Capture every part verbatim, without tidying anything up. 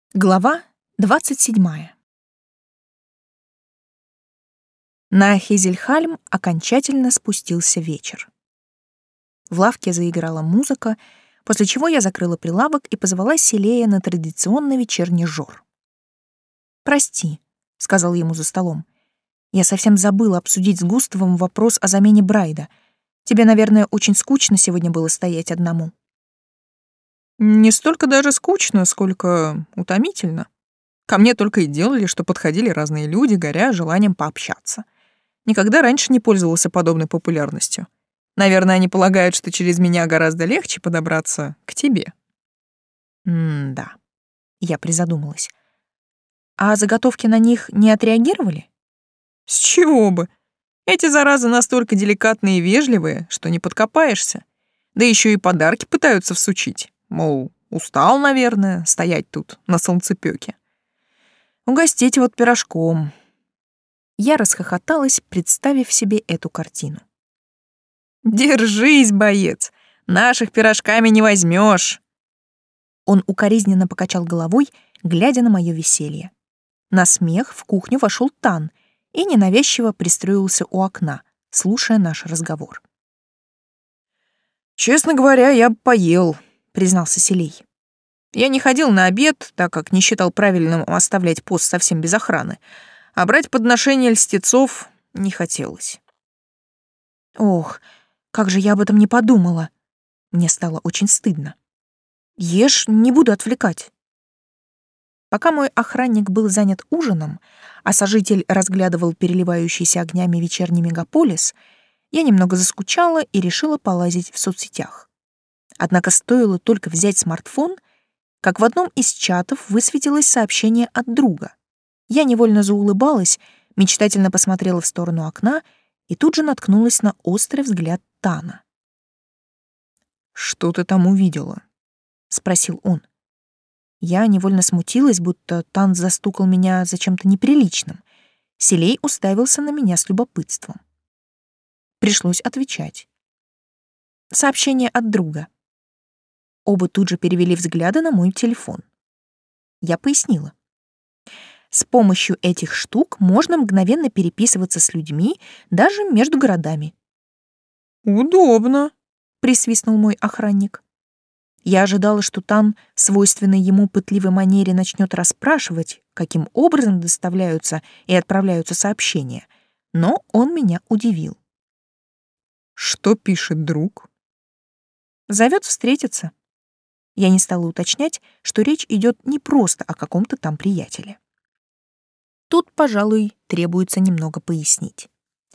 Глава двадцать седьмая. На Хезельхальм окончательно спустился вечер. В лавке заиграла музыка, после чего я закрыла прилавок и позвала Селея на традиционный вечерний жор. «Прости», — сказал ему за столом, — «я совсем забыла обсудить с Густавом вопрос о замене Брайда. Тебе, наверное, очень скучно сегодня было стоять одному». Не столько даже скучно, сколько утомительно. Ко мне только и делали, что подходили разные люди, горя желанием пообщаться. Никогда раньше не пользовался подобной популярностью. Наверное, они полагают, что через меня гораздо легче подобраться к тебе. М-да. Я призадумалась. А заготовки на них не отреагировали? С чего бы? Эти заразы настолько деликатные и вежливые, что не подкопаешься. Да еще и подарки пытаются всучить. Мол, устал, наверное, стоять тут на солнцепёке. Угостить вот пирожком. Я расхохоталась, представив себе эту картину. Держись, боец, наших пирожками не возьмешь. Он укоризненно покачал головой, глядя на мое веселье. На смех в кухню вошел Тан и ненавязчиво пристроился у окна, слушая наш разговор. Честно говоря, я поел, признался Селей. Я не ходил на обед, так как не считал правильным оставлять пост совсем без охраны, а брать подношения льстецов не хотелось. Ох, как же я об этом не подумала. Мне стало очень стыдно. Ешь, не буду отвлекать. Пока мой охранник был занят ужином, а сожитель разглядывал переливающийся огнями вечерний мегаполис, я немного заскучала и решила полазить в соцсетях. Однако стоило только взять смартфон, как в одном из чатов высветилось сообщение от друга. Я невольно заулыбалась, мечтательно посмотрела в сторону окна и тут же наткнулась на острый взгляд Тана. «Что ты там увидела?» — спросил он. Я невольно смутилась, будто Тан застукал меня за чем-то неприличным. Селей уставился на меня с любопытством. Пришлось отвечать. Сообщение от друга. Оба тут же перевели взгляды на мой телефон. Я пояснила. С помощью этих штук можно мгновенно переписываться с людьми даже между городами. «Удобно», — присвистнул мой охранник. Я ожидала, что Тан в свойственной ему пытливой манере начнет расспрашивать, каким образом доставляются и отправляются сообщения, но он меня удивил. «Что пишет друг?» Зовет встретиться. Я не стала уточнять, что речь идет не просто о каком-то там приятеле. Тут, пожалуй, требуется немного пояснить.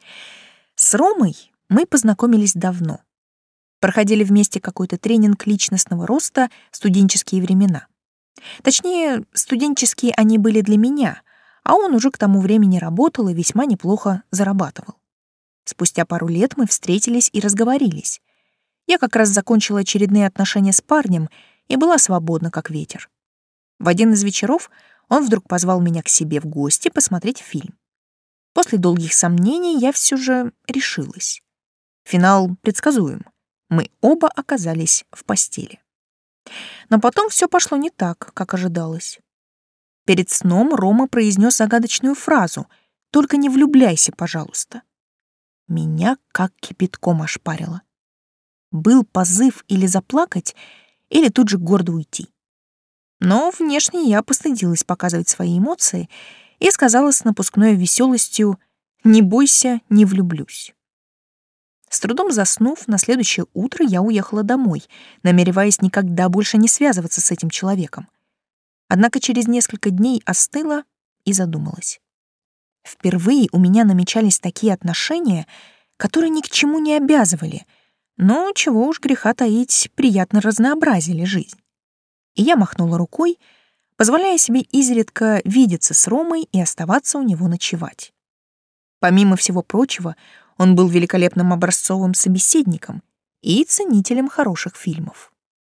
С Ромой мы познакомились давно. Проходили вместе какой-то тренинг личностного роста в студенческие времена. Точнее, студенческие они были для меня, а он уже к тому времени работал и весьма неплохо зарабатывал. Спустя пару лет мы встретились и разговорились. Я как раз закончила очередные отношения с парнем и была свободна, как ветер. В один из вечеров он вдруг позвал меня к себе в гости посмотреть фильм. После долгих сомнений я все же решилась. Финал предсказуем. Мы оба оказались в постели. Но потом все пошло не так, как ожидалось. Перед сном Рома произнес загадочную фразу «Только не влюбляйся, пожалуйста». Меня как кипятком ошпарило. Был позыв или заплакать, или тут же гордо уйти. Но внешне я постыдилась показывать свои эмоции и сказала с напускной веселостью «Не бойся, не влюблюсь». С трудом заснув, на следующее утро я уехала домой, намереваясь никогда больше не связываться с этим человеком. Однако через несколько дней остыла и задумалась. Впервые у меня намечались такие отношения, которые ни к чему не обязывали, но, чего уж греха таить, приятно разнообразили жизнь. И я махнула рукой, позволяя себе изредка видеться с Ромой и оставаться у него ночевать. Помимо всего прочего, он был великолепным образцовым собеседником и ценителем хороших фильмов.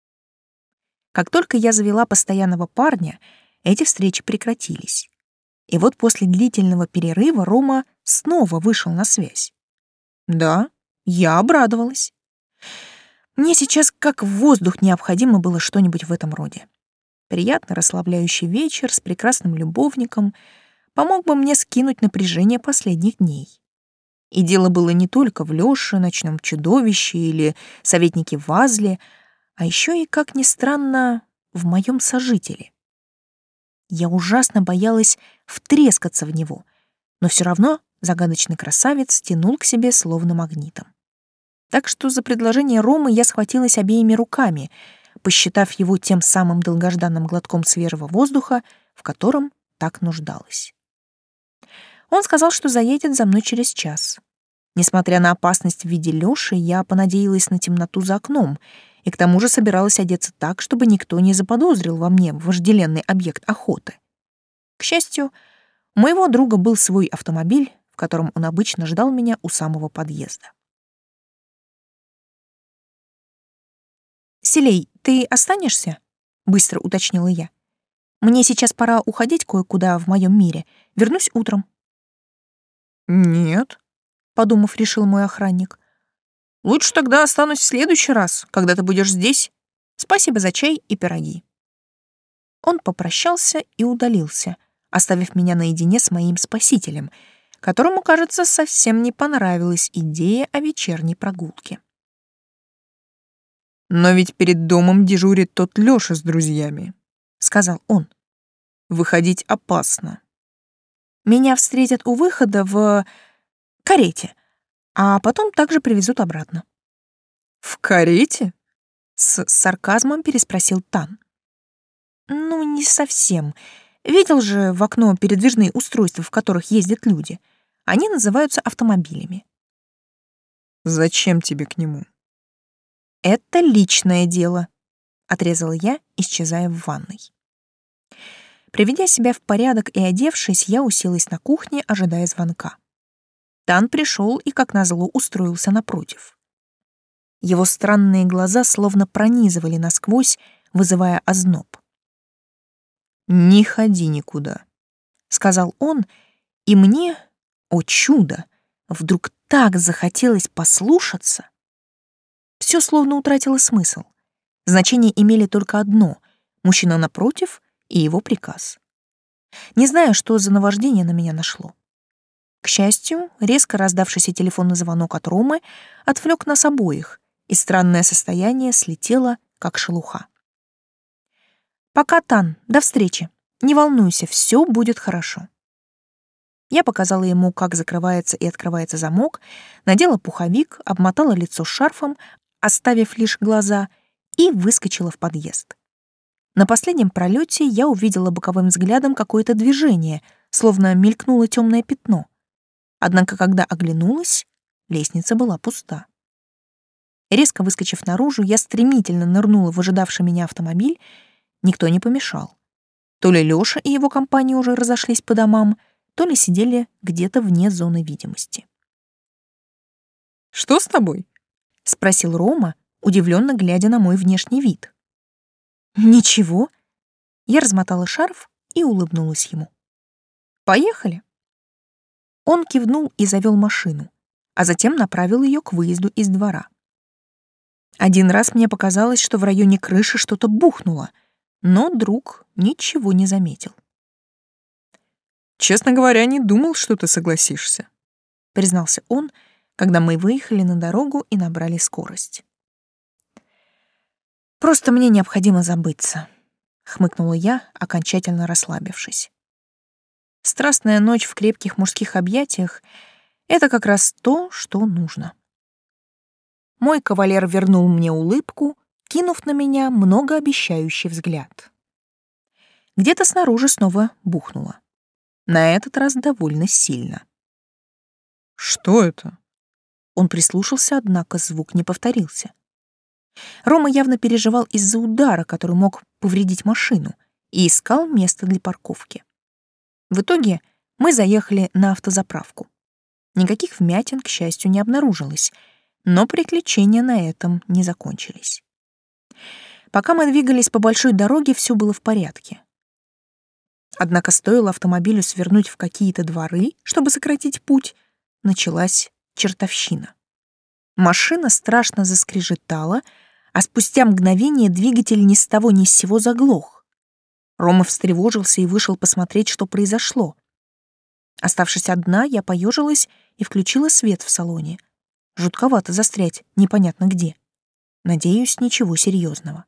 Как только я завела постоянного парня, эти встречи прекратились. И вот после длительного перерыва Рома снова вышел на связь. Да, я обрадовалась. Мне сейчас как в воздух необходимо было что-нибудь в этом роде. Приятный расслабляющий вечер с прекрасным любовником помог бы мне скинуть напряжение последних дней. И дело было не только в Лёше, ночном чудовище или советнике Вазле, а еще и, как ни странно, в моем сожителе. Я ужасно боялась втрескаться в него, но все равно загадочный красавец тянул к себе словно магнитом. Так что за предложение Ромы я схватилась обеими руками, посчитав его тем самым долгожданным глотком свежего воздуха, в котором так нуждалась. Он сказал, что заедет за мной через час. Несмотря на опасность в виде Лёши, я понадеялась на темноту за окном и к тому же собиралась одеться так, чтобы никто не заподозрил во мне вожделенный объект охоты. К счастью, у моего друга был свой автомобиль, в котором он обычно ждал меня у самого подъезда. «Селей, ты останешься?» — быстро уточнила я. «Мне сейчас пора уходить кое-куда в моем мире. Вернусь утром». «Нет», — подумав, решил мой охранник. «Лучше тогда останусь в следующий раз, когда ты будешь здесь. Спасибо за чай и пироги». Он попрощался и удалился, оставив меня наедине с моим спасителем, которому, кажется, совсем не понравилась идея о вечерней прогулке. «Но ведь перед домом дежурит тот Лёша с друзьями», — сказал он. «Выходить опасно». «Меня встретят у выхода в карете, а потом также привезут обратно». «В карете?» — с сарказмом переспросил Тан. «Ну, не совсем. Видел же в окно передвижные устройства, в которых ездят люди. Они называются автомобилями». «Зачем тебе к нему?» «Это личное дело», — отрезала я, исчезая в ванной. Приведя себя в порядок и одевшись, я уселась на кухне, ожидая звонка. Тан пришел и, как назло, устроился напротив. Его странные глаза словно пронизывали насквозь, вызывая озноб. «Не ходи никуда», — сказал он, и мне, о чудо, вдруг так захотелось послушаться. Все словно утратило смысл. Значение имели только одно — мужчина напротив и его приказ. Не знаю, что за наваждение на меня нашло. К счастью, резко раздавшийся телефонный звонок от Ромы отвлек нас обоих, и странное состояние слетело, как шелуха. «Пока, Тан, до встречи. Не волнуйся, все будет хорошо». Я показала ему, как закрывается и открывается замок, надела пуховик, обмотала лицо шарфом, оставив лишь глаза, и выскочила в подъезд. На последнем пролете я увидела боковым взглядом какое-то движение, словно мелькнуло темное пятно. Однако, когда оглянулась, лестница была пуста. Резко выскочив наружу, я стремительно нырнула в ожидавший меня автомобиль. Никто не помешал. То ли Лёша и его компания уже разошлись по домам, то ли сидели где-то вне зоны видимости. «Что с тобой?» — спросил Рома, удивленно глядя на мой внешний вид. «Ничего». Я размотала шарф и улыбнулась ему. «Поехали». Он кивнул и завел машину, а затем направил ее к выезду из двора. Один раз мне показалось, что в районе крыши что-то бухнуло, но друг ничего не заметил. «Честно говоря, не думал, что ты согласишься», — признался он, когда мы выехали на дорогу и набрали скорость. «Просто мне необходимо забыться», — хмыкнула я, окончательно расслабившись. Страстная ночь в крепких мужских объятиях — это как раз то, что нужно. Мой кавалер вернул мне улыбку, кинув на меня многообещающий взгляд. Где-то снаружи снова бухнуло. На этот раз довольно сильно. «Что это?» Он прислушался, однако звук не повторился. Рома явно переживал из-за удара, который мог повредить машину, и искал место для парковки. В итоге мы заехали на автозаправку. Никаких вмятин, к счастью, не обнаружилось, но приключения на этом не закончились. Пока мы двигались по большой дороге, все было в порядке. Однако стоило автомобилю свернуть в какие-то дворы, чтобы сократить путь, началась чертовщина. Машина страшно заскрежетала, а спустя мгновение двигатель ни с того ни с сего заглох. Рома встревожился и вышел посмотреть, что произошло. Оставшись одна, я поежилась и включила свет в салоне. Жутковато застрять непонятно где. Надеюсь, ничего серьезного.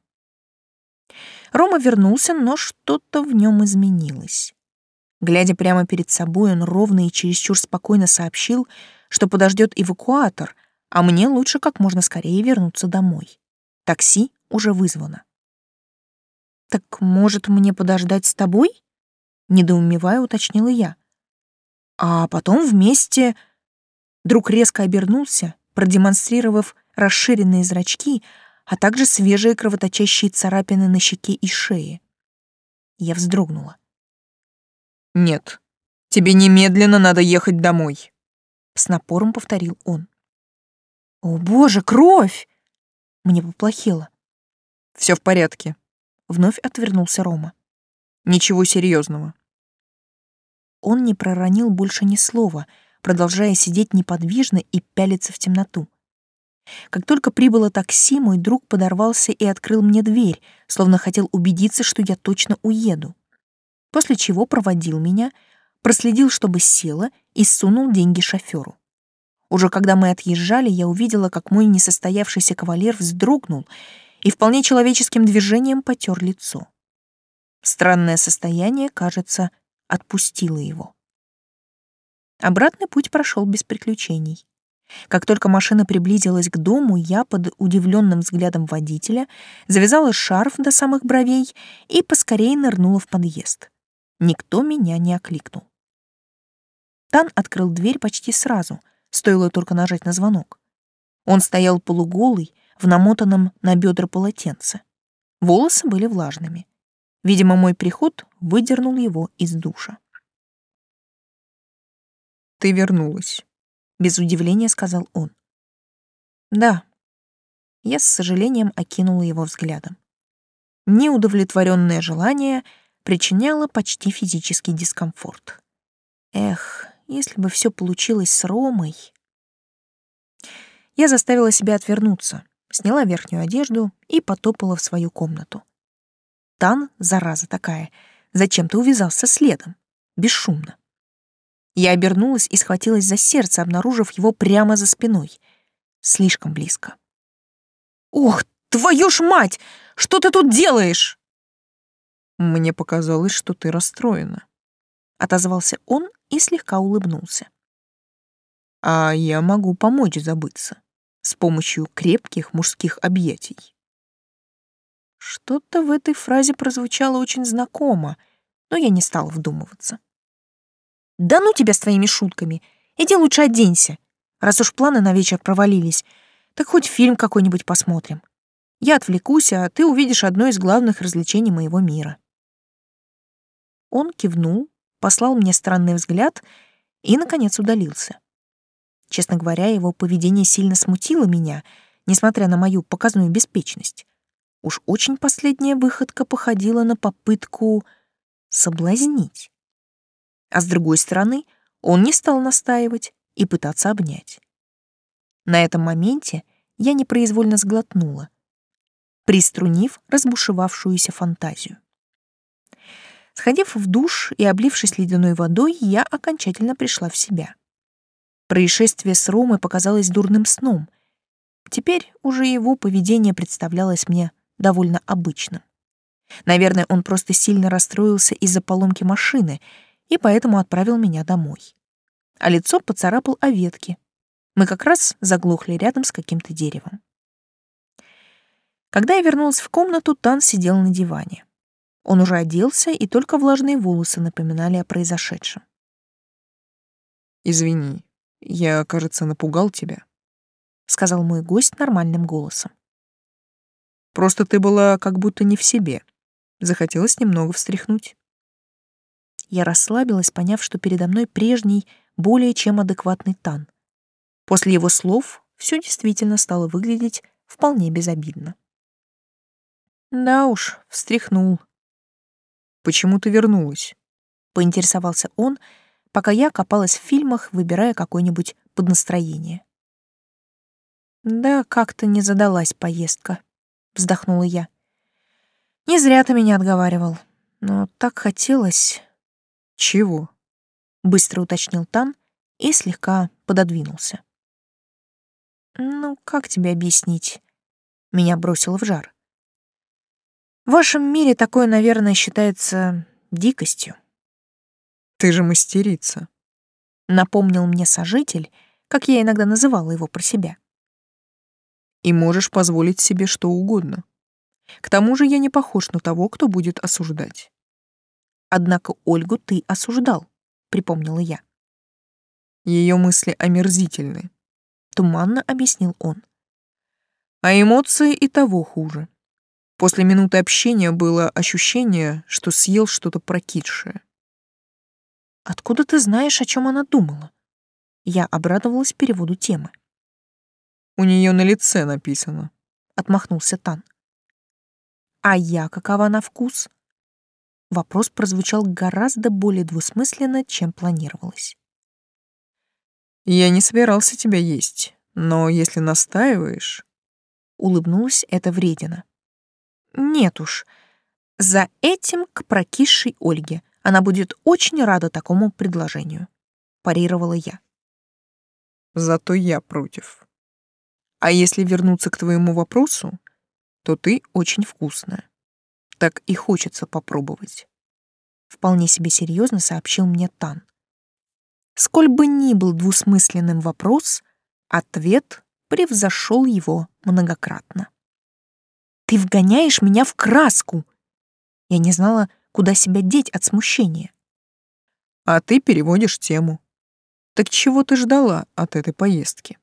Рома вернулся, но что-то в нем изменилось. Глядя прямо перед собой, он ровно и чересчур спокойно сообщил, что подождет эвакуатор, а мне лучше как можно скорее вернуться домой. Такси уже вызвано. «Так, может, мне подождать с тобой?» — недоумевая уточнила я. «А потом вместе...» Друг резко обернулся, продемонстрировав расширенные зрачки, а также свежие кровоточащие царапины на щеке и шее. Я вздрогнула. «Нет, тебе немедленно надо ехать домой», — с напором повторил он. «О, боже, кровь!» Мне поплохело. «Все в порядке», — вновь отвернулся Рома. «Ничего серьезного». Он не проронил больше ни слова, продолжая сидеть неподвижно и пялиться в темноту. Как только прибыло такси, мой друг подорвался и открыл мне дверь, словно хотел убедиться, что я точно уеду. После чего проводил меня, проследил, чтобы села, и сунул деньги шоферу. Уже когда мы отъезжали, я увидела, как мой несостоявшийся кавалер вздрогнул и вполне человеческим движением потер лицо. Странное состояние, кажется, отпустило его. Обратный путь прошел без приключений. Как только машина приблизилась к дому, я под удивленным взглядом водителя завязала шарф до самых бровей и поскорее нырнула в подъезд. Никто меня не окликнул. Тан открыл дверь почти сразу, стоило только нажать на звонок. Он стоял полуголый, в намотанном на бедра полотенце. Волосы были влажными. Видимо, мой приход выдернул его из душа. «Ты вернулась», — без удивления сказал он. «Да». Я с сожалением окинула его взглядом. Неудовлетворенное желание причиняло почти физический дискомфорт. Эх, если бы все получилось с Ромой. Я заставила себя отвернуться, сняла верхнюю одежду и потопала в свою комнату. Тан, зараза такая, зачем-то увязался следом, бесшумно. Я обернулась и схватилась за сердце, обнаружив его прямо за спиной. Слишком близко. «Ох, твою ж мать! Что ты тут делаешь?» «Мне показалось, что ты расстроена», — отозвался он и слегка улыбнулся. «А я могу помочь забыться с помощью крепких мужских объятий». Что-то в этой фразе прозвучало очень знакомо, но я не стала вдумываться. «Да ну тебя с твоими шутками! Иди лучше оденься. Раз уж планы на вечер провалились, так хоть фильм какой-нибудь посмотрим. Я отвлекусь, а ты увидишь одно из главных развлечений моего мира». Он кивнул, послал мне странный взгляд и, наконец, удалился. Честно говоря, его поведение сильно смутило меня, несмотря на мою показную беспечность. Уж очень последняя выходка походила на попытку соблазнить. А с другой стороны, он не стал настаивать и пытаться обнять. На этом моменте я непроизвольно сглотнула, приструнив разбушевавшуюся фантазию. Сходив в душ и облившись ледяной водой, я окончательно пришла в себя. Происшествие с Ромой показалось дурным сном. Теперь уже его поведение представлялось мне довольно обычным. Наверное, он просто сильно расстроился из-за поломки машины и поэтому отправил меня домой. А лицо поцарапал о ветки. Мы как раз заглохли рядом с каким-то деревом. Когда я вернулась в комнату, Тан сидел на диване. Он уже оделся, и только влажные волосы напоминали о произошедшем. «Извини, я, кажется, напугал тебя», — сказал мой гость нормальным голосом. «Просто ты была как будто не в себе. Захотелось немного встряхнуть». Я расслабилась, поняв, что передо мной прежний, более чем адекватный Тан. После его слов все действительно стало выглядеть вполне безобидно. Да уж, встряхнул. «Почему ты вернулась?» — поинтересовался он, пока я копалась в фильмах, выбирая какой-нибудь под настроение. «Да как-то не задалась поездка», — вздохнула я. «Не зря ты меня отговаривал. Но так хотелось... Чего? Быстро уточнил Тан и слегка пододвинулся. Ну, как тебе объяснить? Меня бросило в жар. В вашем мире такое, наверное, считается дикостью. Ты же мастерица. Напомнил мне сожитель, как я иногда называла его про себя. И можешь позволить себе что угодно. К тому же я не похож на того, кто будет осуждать. Однако Ольгу ты осуждал, припомнила я. Ее мысли омерзительны, Туманно объяснил он. а эмоции и того хуже. После минуты общения было ощущение, что съел что-то прокисшее. Откуда ты знаешь, о чем она думала? Я обрадовалась переводу темы. У нее на лице написано. Отмахнулся Тан. А я какова на вкус? Вопрос прозвучал гораздо более двусмысленно, чем планировалось. Я не собирался тебя есть, но если настаиваешь... Улыбнулась эта вредина. Нет уж, за этим к прокисшей Ольге. Она будет очень рада такому предложению, парировала я. Зато я против. А если вернуться к твоему вопросу, то ты очень вкусная. Так и хочется попробовать. Вполне себе серьезно сообщил мне Тан. Сколь бы ни был двусмысленным вопрос, ответ превзошел его многократно. Ты вгоняешь меня в краску. Я не знала, куда себя деть от смущения. А ты переводишь тему. Так чего ты ждала от этой поездки?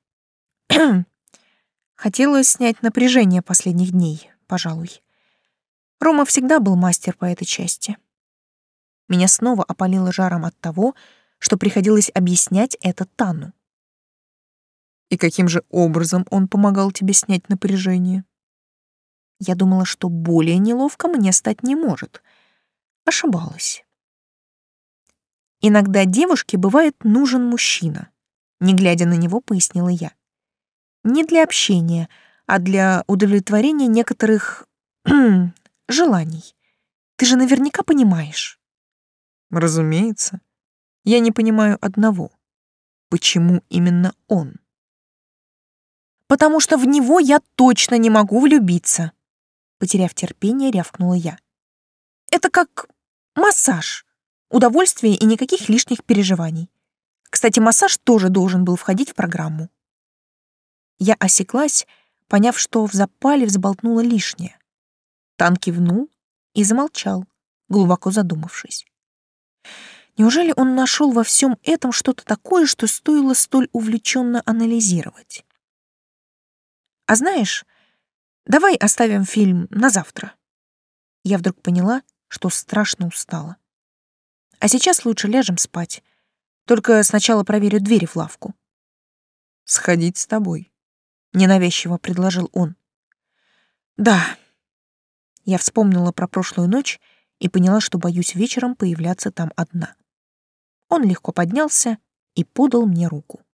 Хотела снять напряжение последних дней, пожалуй. Рома всегда был мастер по этой части. Меня снова опалило жаром от того, что приходилось объяснять это Тану. И каким же образом он помогал тебе снять напряжение? Я думала, что более неловко мне стать не может. Ошибалась. Иногда девушке бывает нужен мужчина. Не глядя на него, пояснила я. Не для общения, а для удовлетворения некоторых желаний. Ты же наверняка понимаешь. Разумеется. Я не понимаю одного. Почему именно он? Потому что в него я точно не могу влюбиться. Потеряв терпение, рявкнула я. Это как массаж. Удовольствие и никаких лишних переживаний. Кстати, массаж тоже должен был входить в программу. Я осеклась, поняв, что в запале взболтнула лишнее. Тан кивнул и замолчал, глубоко задумавшись. Неужели он нашел во всем этом что-то такое, что стоило столь увлеченно анализировать? А знаешь, давай оставим фильм на завтра. Я вдруг поняла, что страшно устала. А сейчас лучше ляжем спать. Только сначала проверю двери в лавку. Сходить с тобой. Ненавязчиво предложил он. Да. Я вспомнила про прошлую ночь и поняла, что боюсь вечером появляться там одна. Он легко поднялся и подал мне руку.